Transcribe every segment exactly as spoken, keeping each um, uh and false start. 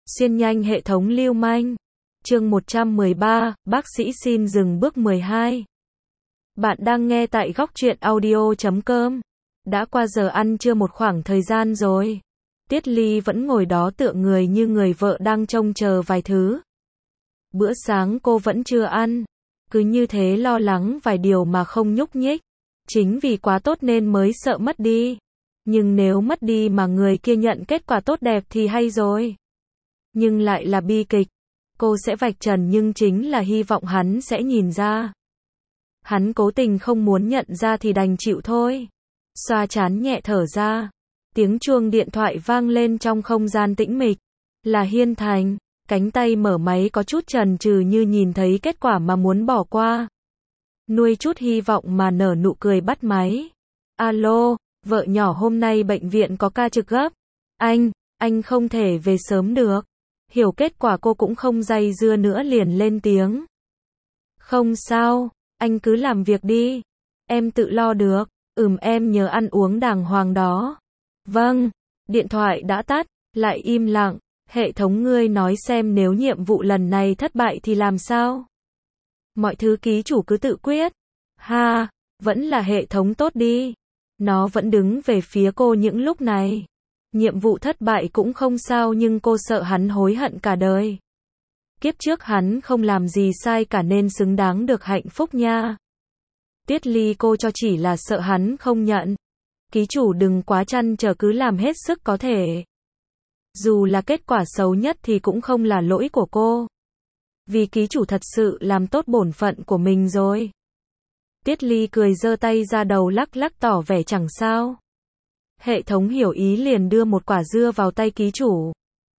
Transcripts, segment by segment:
Xuyên nhanh hệ thống lưu manh. Chương một trăm mười ba, bác sĩ xin dừng bước mười hai. Bạn đang nghe tại góc truyện audio chấm com. Đã qua giờ ăn trưa một khoảng thời gian rồi. Tiết Ly vẫn ngồi đó tựa người như người vợ đang trông chờ vài thứ. Bữa sáng cô vẫn chưa ăn. Cứ như thế lo lắng vài điều mà không nhúc nhích. Chính vì quá tốt nên mới sợ mất đi. Nhưng nếu mất đi mà người kia nhận kết quả tốt đẹp thì hay rồi. Nhưng lại là bi kịch. Cô sẽ vạch trần nhưng chính là hy vọng hắn sẽ nhìn ra. Hắn cố tình không muốn nhận ra thì đành chịu thôi. Xoa trán nhẹ thở ra. Tiếng chuông điện thoại vang lên trong không gian tĩnh mịch. Là Hiên Thành. Cánh tay mở máy có chút chần chừ như nhìn thấy kết quả mà muốn bỏ qua. Nuôi chút hy vọng mà nở nụ cười bắt máy. Alo, vợ nhỏ hôm nay bệnh viện có ca trực gấp. Anh, anh không thể về sớm được. Hiểu kết quả cô cũng không dây dưa nữa liền lên tiếng. Không sao, anh cứ làm việc đi. Em tự lo được. Ừm em nhớ ăn uống đàng hoàng đó. Vâng, điện thoại đã tắt, lại im lặng. Hệ thống ngươi nói xem nếu nhiệm vụ lần này thất bại thì làm sao? Mọi thứ ký chủ cứ tự quyết. Ha, vẫn là hệ thống tốt đi. Nó vẫn đứng về phía cô những lúc này. Nhiệm vụ thất bại cũng không sao nhưng cô sợ hắn hối hận cả đời. Kiếp trước hắn không làm gì sai cả nên xứng đáng được hạnh phúc nha. Tiết Ly cô cho chỉ là sợ hắn không nhận. Ký chủ đừng quá trăn trở cứ làm hết sức có thể. Dù là kết quả xấu nhất thì cũng không là lỗi của cô. Vì ký chủ thật sự làm tốt bổn phận của mình rồi. Tiết Ly cười giơ tay ra đầu lắc lắc tỏ vẻ chẳng sao. Hệ thống hiểu ý liền đưa một quả dưa vào tay ký chủ.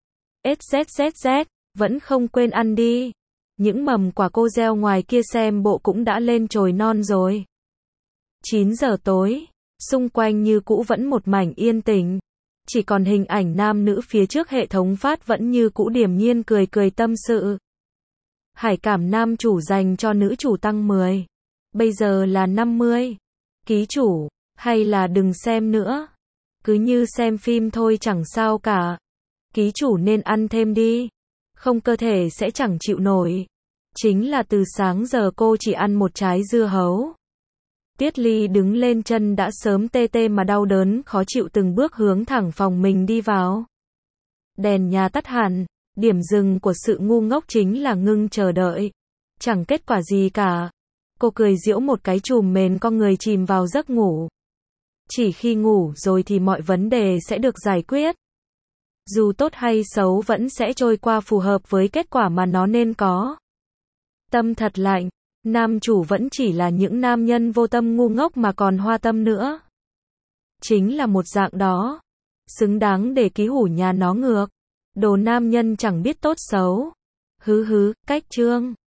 Xzzz, vẫn không quên ăn đi. Những mầm quả cô gieo ngoài kia xem bộ cũng đã lên chồi non rồi. chín giờ tối, xung quanh như cũ vẫn một mảnh yên tĩnh. Chỉ còn hình ảnh nam nữ phía trước hệ thống phát vẫn như cũ điềm nhiên cười cười tâm sự. Hải cảm nam chủ dành cho nữ chủ tăng mười. Bây giờ là năm mươi. Ký chủ, hay là đừng xem nữa. Cứ như xem phim thôi chẳng sao cả. Ký chủ nên ăn thêm đi. Không cơ thể sẽ chẳng chịu nổi. Chính là từ sáng giờ cô chỉ ăn một trái dưa hấu. Tiết Ly đứng lên chân đã sớm tê tê mà đau đớn khó chịu từng bước hướng thẳng phòng mình đi vào. Đèn nhà tắt hẳn. Điểm dừng của sự ngu ngốc chính là ngưng chờ đợi. Chẳng kết quả gì cả. Cô cười giễu một cái chùm mền con người chìm vào giấc ngủ. Chỉ khi ngủ rồi thì mọi vấn đề sẽ được giải quyết. Dù tốt hay xấu vẫn sẽ trôi qua phù hợp với kết quả mà nó nên có. Tâm thật lạnh. Nam chủ vẫn chỉ là những nam nhân vô tâm ngu ngốc mà còn hoa tâm nữa. Chính là một dạng đó. Xứng đáng để ký hủ nhà nó ngược. Đồ nam nhân chẳng biết tốt xấu. Hứ hứ, cách chương.